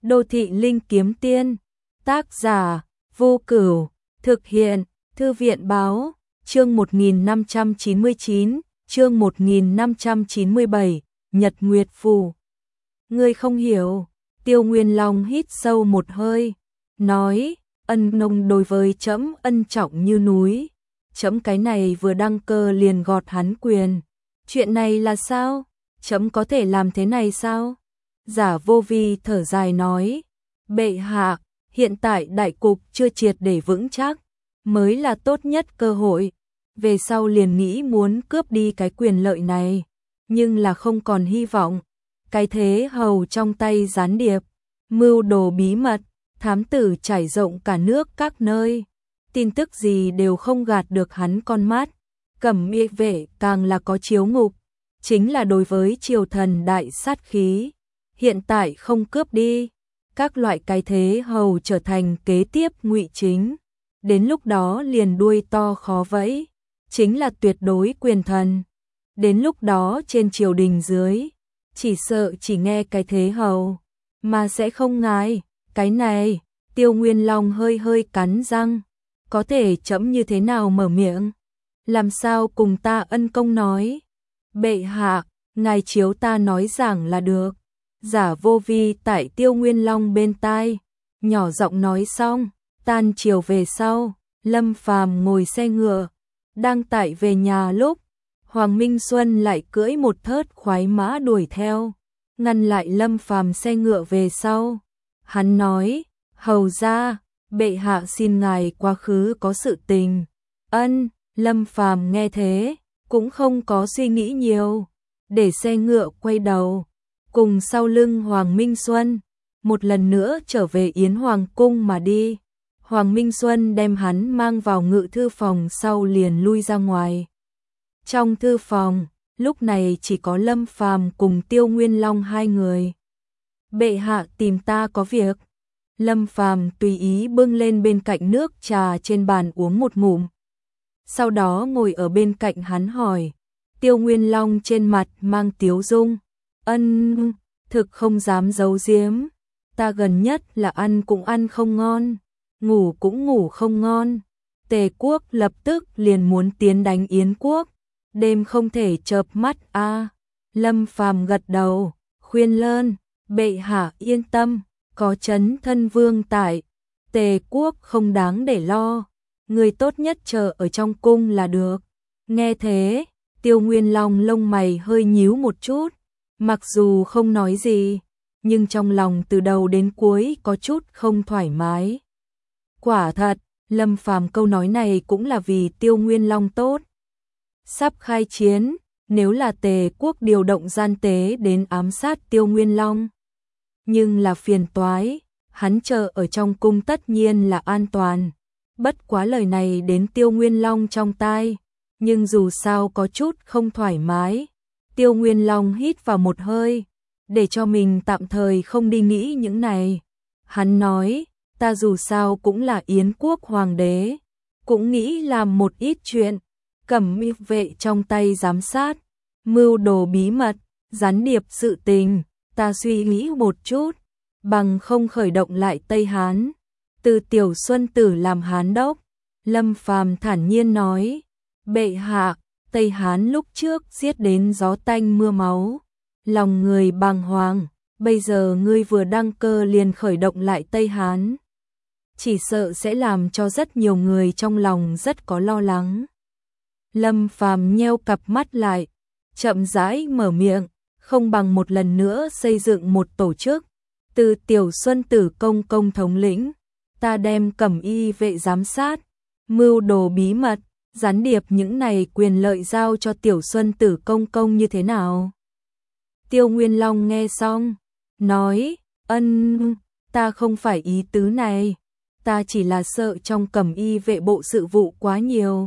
Đô thị linh kiếm tiên. Tác giả Vô Cửu. Thực hiện Thư viện báo. Chương 1599, chương 1597, Nhật Nguyệt Phù. Ngươi không hiểu. Tiêu Nguyên Long hít sâu một hơi, nói, ân nông đối với trẫm ân trọng như núi. Trẫm cái này vừa đăng cơ liền gọt hắn quyền. Chuyện này là sao? Trẫm có thể làm thế này sao? Giả Vô Vi thở dài nói, bệ hạ, hiện tại đại cục chưa triệt để vững chắc, mới là tốt nhất cơ hội. Về sau liền nghĩ muốn cướp đi cái quyền lợi này, nhưng là không còn hy vọng. Cái thế hầu trong tay gián điệp, mưu đồ bí mật, thám tử trải rộng cả nước các nơi. Tin tức gì đều không gạt được hắn con mắt. Cẩm Y vệ càng là có chiếu ngục, chính là đối với triều thần đại sát khí. Hiện tại không cướp đi, các loại cái thế hầu trở thành kế tiếp Ngụy Chính. Đến lúc đó liền đuôi to khó vẫy, chính là tuyệt đối quyền thần. Đến lúc đó trên triều đình dưới, chỉ sợ chỉ nghe cái thế hầu, mà sẽ không ngài. Cái này, Tiêu Nguyên Long hơi hơi cắn răng, có thể trẫm như thế nào mở miệng? Làm sao cùng ta ân công nói? Bệ hạ, ngài chiếu ta nói giảng là được. Giả Vô Vi tại Tiêu Nguyên Long bên tai, nhỏ giọng nói xong, tan chiều về sau, Lâm Phàm ngồi xe ngựa, đang tại về nhà lúc, Hoàng Minh Xuân lại cưỡi một thớt khoái mã đuổi theo, ngăn lại Lâm Phàm xe ngựa về sau. Hắn nói, hầu ra, bệ hạ xin ngài quá khứ có sự tình. Ân, Lâm Phàm nghe thế, cũng không có suy nghĩ nhiều, để xe ngựa quay đầu, cùng sau lưng Hoàng Minh Xuân, một lần nữa trở về Yến Hoàng cung mà đi. Hoàng Minh Xuân đem hắn mang vào ngự thư phòng sau liền lui ra ngoài. Trong thư phòng, lúc này chỉ có Lâm Phàm cùng Tiêu Nguyên Long hai người. Bệ hạ tìm ta có việc. Lâm Phàm tùy ý bưng lên bên cạnh nước trà trên bàn uống một ngụm. Sau đó ngồi ở bên cạnh hắn hỏi. Tiêu Nguyên Long trên mặt mang tiếu dung. Ân, thực không dám giấu giếm. Ta gần nhất là ăn cũng ăn không ngon, ngủ cũng ngủ không ngon. Tề quốc lập tức liền muốn tiến đánh Yến quốc, đêm không thể chợp mắt a. Lâm Phàm gật đầu, khuyên lơn, bệ hạ yên tâm, có Trấn Thân Vương tại, Tề quốc không đáng để lo, người tốt nhất chờ ở trong cung là được. Nghe thế, Tiêu Nguyên Long lông mày hơi nhíu một chút, mặc dù không nói gì, nhưng trong lòng từ đầu đến cuối có chút không thoải mái. Quả thật, Lâm Phàm câu nói này cũng là vì Tiêu Nguyên Long tốt. Sắp khai chiến, nếu là Tề quốc điều động gian tế đến ám sát Tiêu Nguyên Long, nhưng là phiền toái, hắn chờ ở trong cung tất nhiên là an toàn. Bất quá lời này đến Tiêu Nguyên Long trong tai, nhưng dù sao có chút không thoải mái. Tiêu Nguyên Long hít vào một hơi, để cho mình tạm thời không đi nghĩ những này. Hắn nói, ta dù sao cũng là Yến quốc hoàng đế, cũng nghĩ làm một ít chuyện. Cẩm Y vệ trong tay giám sát, mưu đồ bí mật, gián điệp sự tình, ta suy nghĩ một chút, bằng không khởi động lại Tây Hán, từ Tiểu Xuân Tử làm Hán đốc. Lâm Phàm thản nhiên nói, bệ hạ, Tây Hán lúc trước giết đến gió tanh mưa máu, lòng người bàng hoàng, bây giờ ngươi vừa đăng cơ liền khởi động lại Tây Hán, chỉ sợ sẽ làm cho rất nhiều người trong lòng rất có lo lắng. Lâm Phàm nheo cặp mắt lại, chậm rãi mở miệng, không bằng một lần nữa xây dựng một tổ chức, từ Tiểu Xuân Tử công công thống lĩnh, ta đem Cẩm Y vệ giám sát, mưu đồ bí mật, gián điệp những này quyền lợi giao cho Tiểu Xuân Tử công công như thế nào? Tiêu Nguyên Long nghe xong, nói, ân, ta không phải ý tứ này, ta chỉ là sợ trong Cẩm Y vệ bộ sự vụ quá nhiều.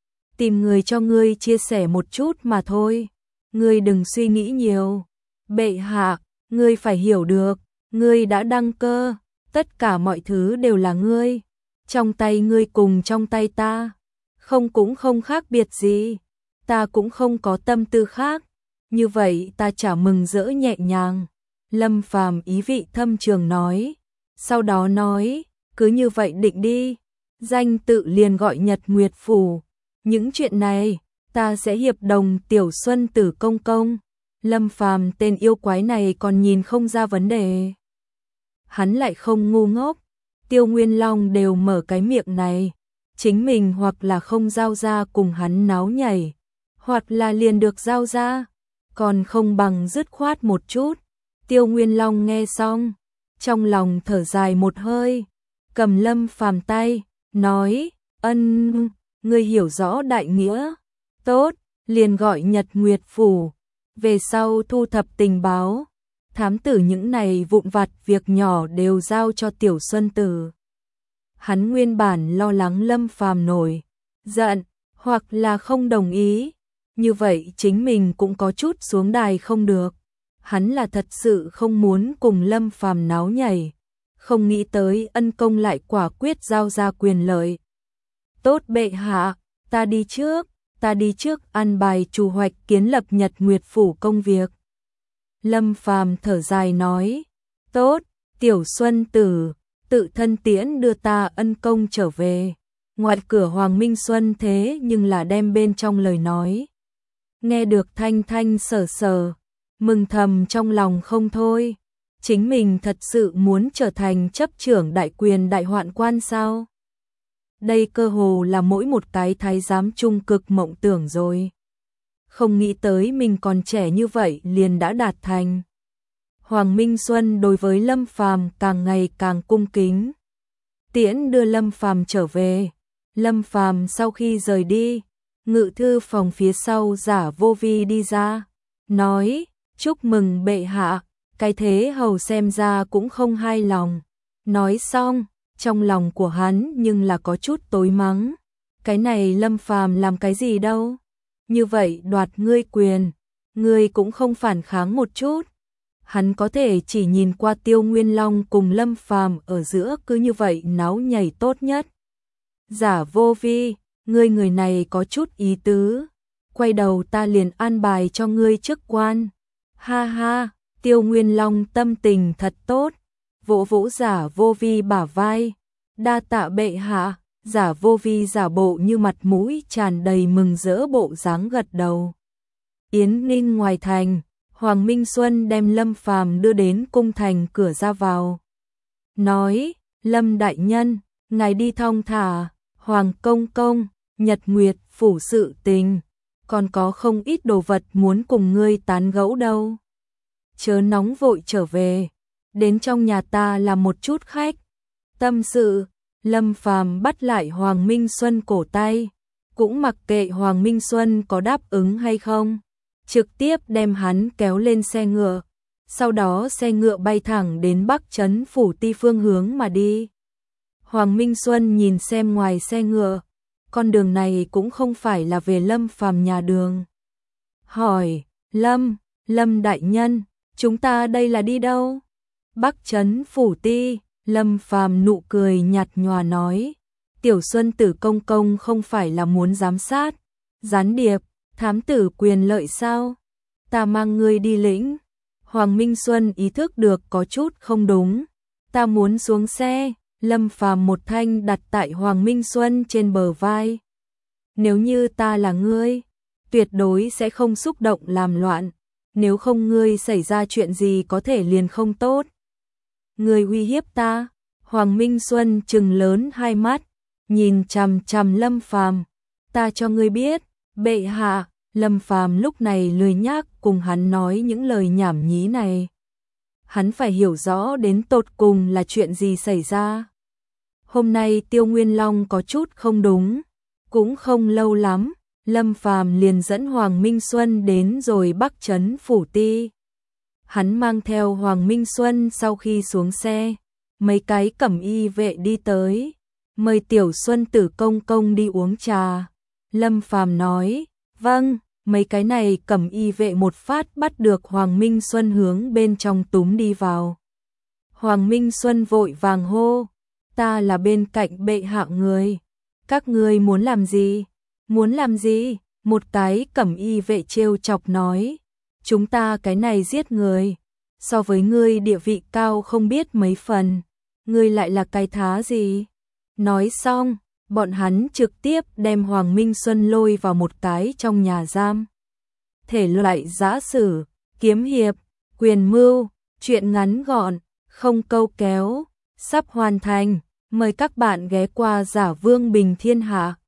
Tìm người cho ngươi chia sẻ một chút mà thôi, ngươi đừng suy nghĩ nhiều. Bệ hạ, ngươi phải hiểu được, ngươi đã đăng cơ, tất cả mọi thứ đều là ngươi, trong tay ngươi cùng trong tay ta, không cũng không khác biệt gì, ta cũng không có tâm tư khác, như vậy ta chả mừng rỡ nhẹ nhàng. Lâm Phàm ý vị thâm trường nói, sau đó nói, cứ như vậy định đi, danh tự liền gọi Nhật Nguyệt Phủ, những chuyện này, ta sẽ hiệp đồng Tiểu Xuân Tử công công. Lâm Phàm tên yêu quái này còn nhìn không ra vấn đề. Hắn lại không ngu ngốc, Tiêu Nguyên Long đều mở cái miệng này, chính mình hoặc là không giao ra cùng hắn náo nhảy, hoặc là liền được giao ra, còn không bằng dứt khoát một chút. Tiêu Nguyên Long nghe xong, trong lòng thở dài một hơi, cầm Lâm Phàm tay, nói, ân, ngươi hiểu rõ đại nghĩa, tốt, liền gọi Nhật Nguyệt Phủ, về sau thu thập tình báo, thám tử những này vụn vặt việc nhỏ đều giao cho Tiểu Xuân Tử. Hắn nguyên bản lo lắng Lâm Phàm nổi giận, hoặc là không đồng ý, như vậy chính mình cũng có chút xuống đài không được. Hắn là thật sự không muốn cùng Lâm Phàm náo nhảy, không nghĩ tới ân công lại quả quyết giao ra quyền lợi. Tốt bệ hạ, ta đi trước an bài chủ hoạch kiến lập Nhật Nguyệt Phủ công việc. Lâm Phàm thở dài nói, tốt, Tiểu Xuân Tử, tự thân tiễn đưa ta ân công trở về. Ngoài cửa Hoàng Minh Xuân thế nhưng là đem bên trong lời nói. Nghe được thanh thanh sở sở, mừng thầm trong lòng không thôi. Chính mình thật sự muốn trở thành chấp trưởng đại quyền đại hoạn quan sao? Đây cơ hồ là mỗi một cái thái giám trung cực mộng tưởng rồi. Không nghĩ tới mình còn trẻ như vậy liền đã đạt thành. Hoàng Minh Xuân đối với Lâm Phàm càng ngày càng cung kính. Tiễn đưa Lâm Phàm trở về. Lâm Phàm sau khi rời đi, ngự thư phòng phía sau Giả Vô Vi đi ra, nói, chúc mừng bệ hạ, cái thế hầu xem ra cũng không hài lòng. Nói xong, trong lòng của hắn nhưng là có chút tối mắng. Cái này Lâm Phàm làm cái gì đâu? Như vậy đoạt ngươi quyền, ngươi cũng không phản kháng một chút. Hắn có thể chỉ nhìn qua Tiêu Nguyên Long cùng Lâm Phàm ở giữa cứ như vậy náo nhảy tốt nhất. Giả Vô Vi, ngươi người này có chút ý tứ, quay đầu ta liền an bài cho ngươi chức quan. Ha ha, Tiêu Nguyên Long tâm tình thật tốt, vỗ vỗ Giả Vô Vi bả vai, đa tạ bệ hạ. Giả Vô Vi giả bộ như mặt mũi tràn đầy mừng rỡ bộ dáng gật đầu. Yến Ninh ngoài thành, Hoàng Minh Xuân đem Lâm Phàm đưa đến cung thành cửa ra vào. Nói, Lâm đại nhân, ngài đi thong thả, Hoàng công công, Nhật Nguyệt Phủ sự tình, còn có không ít đồ vật muốn cùng ngươi tán gẫu đâu. Chớ nóng vội trở về, đến trong nhà ta làm một chút khách. Tâm sự, Lâm Phàm bắt lại Hoàng Minh Xuân cổ tay, cũng mặc kệ Hoàng Minh Xuân có đáp ứng hay không, trực tiếp đem hắn kéo lên xe ngựa, sau đó xe ngựa bay thẳng đến Bắc Trấn Phủ Ti phương hướng mà đi. Hoàng Minh Xuân nhìn xem ngoài xe ngựa, con đường này cũng không phải là về Lâm Phàm nhà đường. Hỏi, Lâm đại nhân, chúng ta đây là đi đâu? Bắc Trấn Phủ Ti. Lâm Phàm nụ cười nhạt nhòa nói, Tiểu Xuân Tử công công không phải là muốn giám sát, gián điệp, thám tử quyền lợi sao? Ta mang ngươi đi lĩnh. Hoàng Minh Xuân ý thức được có chút không đúng, ta muốn xuống xe. Lâm Phàm một thanh đặt tại Hoàng Minh Xuân trên bờ vai. Nếu như ta là ngươi, tuyệt đối sẽ không xúc động làm loạn, nếu không ngươi xảy ra chuyện gì có thể liền không tốt. Ngươi uy hiếp ta? Hoàng Minh Xuân trừng lớn hai mắt, nhìn chằm chằm Lâm Phàm. Ta cho ngươi biết, bệ hạ. Lâm Phàm lúc này lười nhác cùng hắn nói những lời nhảm nhí này. Hắn phải hiểu rõ đến tột cùng là chuyện gì xảy ra. Hôm nay Tiêu Nguyên Long có chút không đúng, cũng không lâu lắm, Lâm Phàm liền dẫn Hoàng Minh Xuân đến rồi Bắc Trấn Phủ Ti. Hắn mang theo Hoàng Minh Xuân sau khi xuống xe, mấy cái cẩm y vệ đi tới, mời Tiểu Xuân Tử công công đi uống trà. Lâm Phàm nói, vâng, mấy cái này cẩm y vệ một phát bắt được Hoàng Minh Xuân hướng bên trong túm đi vào. Hoàng Minh Xuân vội vàng hô, ta là bên cạnh bệ hạ người, các ngươi muốn làm gì? Muốn làm gì? Một cái cẩm y vệ trêu chọc nói, chúng ta cái này giết người, so với ngươi địa vị cao không biết mấy phần, ngươi lại là cái thá gì? Nói xong, bọn hắn trực tiếp đem Hoàng Minh Xuân lôi vào một cái trong nhà giam. Thể loại giã sử, kiếm hiệp, quyền mưu, truyện ngắn gọn, không câu kéo, sắp hoàn thành. Mời các bạn ghé qua Giả Vương Bình Thiên Hạ.